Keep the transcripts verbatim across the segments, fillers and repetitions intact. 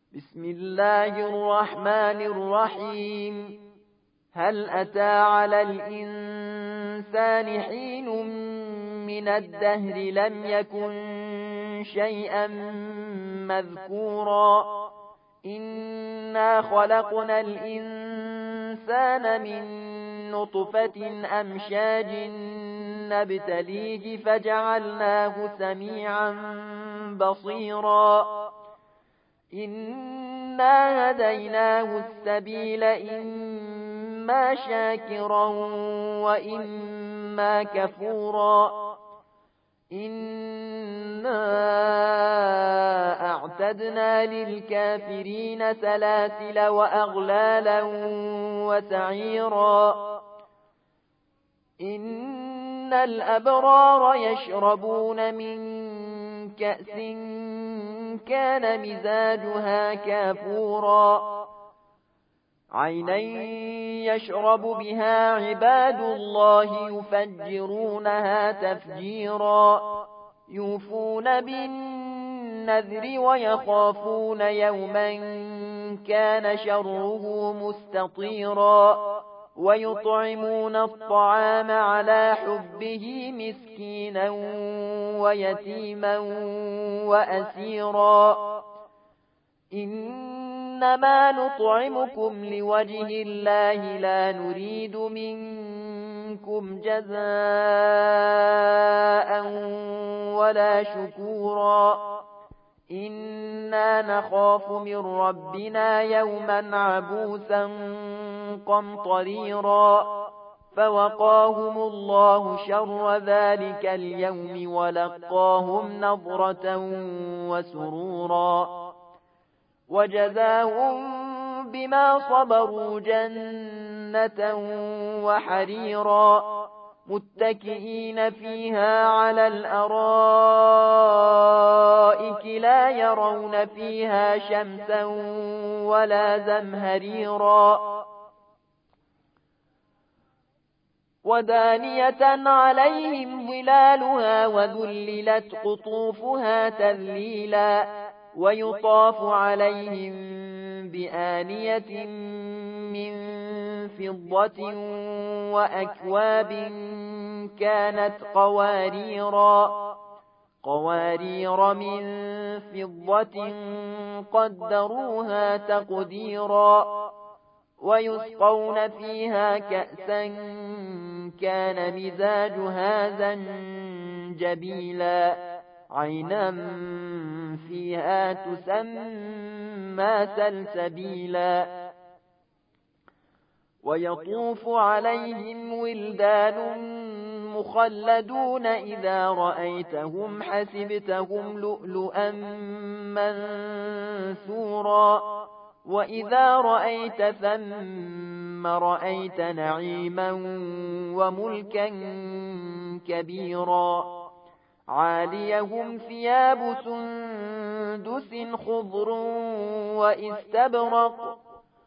بسم الله الرحمن الرحيم. هل أتى على الإنسان حين من الدهر لم يكن شيئا مذكورا إنا خلقنا الإنسان من نطفة أمشاج نبتليه فجعلناه سميعا بصيرا إنا هديناه السبيل إما شاكرا وإما كفورا إنا أعتدنا للكافرين سلاسل وأغلالا وسعيرا إن الأبرار يشربون من كأس كان مزاجها كافورا عينا يشرب بها عباد الله يفجرونها تفجيرا يوفون بالنذر ويخافون يوما كان شره مستطيرا ويطعمون الطعام على حبه مسكينا ويتيما وأسيرا إنما نطعمكم لوجه الله لا نريد منكم جزاء ولا شكورا إنا نخاف من ربنا يوما عبوسا قمطريرا فوقاهم الله شر ذلك اليوم ولقاهم نظرة وسرورا وجزاهم بما صبروا جنة وحريرا متكئين فيها على الأرائك لا يرون فيها شمسا ولا زمهريرا ودانية عليهم ظلالها وذللت قطوفها تذليلا ويطاف عليهم بآنية من فضة وأكواب كانت قواريرا قوارير من فضة قدروها تقديرا ويسقون فيها كأسا كان مزاجها زنجبيلا عينا فيها تسمى سلسبيلا ويطوف عليهم ولدان مخلدون إذا رأيتهم حسبتهم لؤلؤا منثورا وإذا رأيت ثم رأيت نعيما وملكا كبيرا عاليهم ثياب سندس خضر وإستبرق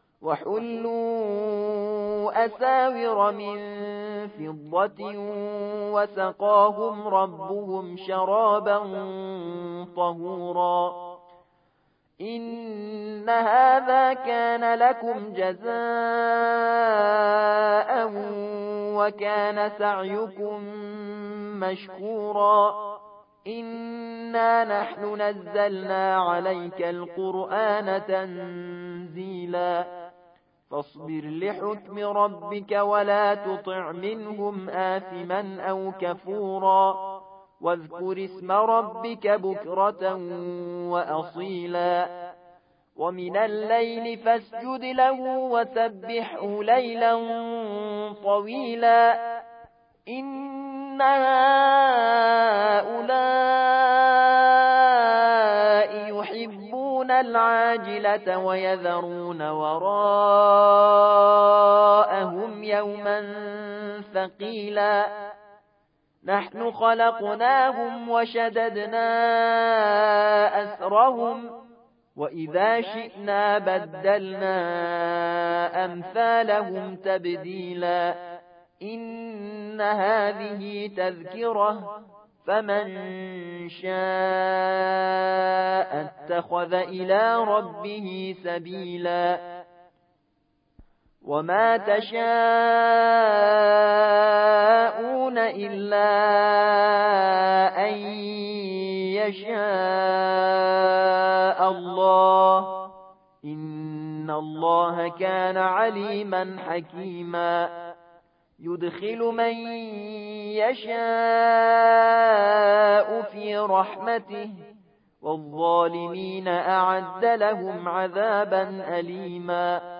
وحلوا أساور من فضة وسقاهم ربهم شرابا طهورا إن هذا كان لكم جزاء وكان سعيكم مشكورا إنا نحن نزلنا عليك القرآن تنزيلا فاصبر لحكم ربك ولا تطع منهم آثما أو كفورا واذكر اسم ربك بكرة وأصيلا ومن الليل فاسجد له وسبحه ليلا طويلا إن هؤلاء يحبون العاجلة ويذرون وراءهم يوما ثقيلا نحن خلقناهم وشددنا أسرهم وإذا شئنا بدلنا أمثالهم تبديلا إن هذه تذكرة فمن شاء اتخذ إلى ربه سبيلا وما تشاءون إلا أن يشاء الله إن الله كان عليما حكيما يدخل من يشاء في رحمته والظالمين أعد لهم عذابا أليما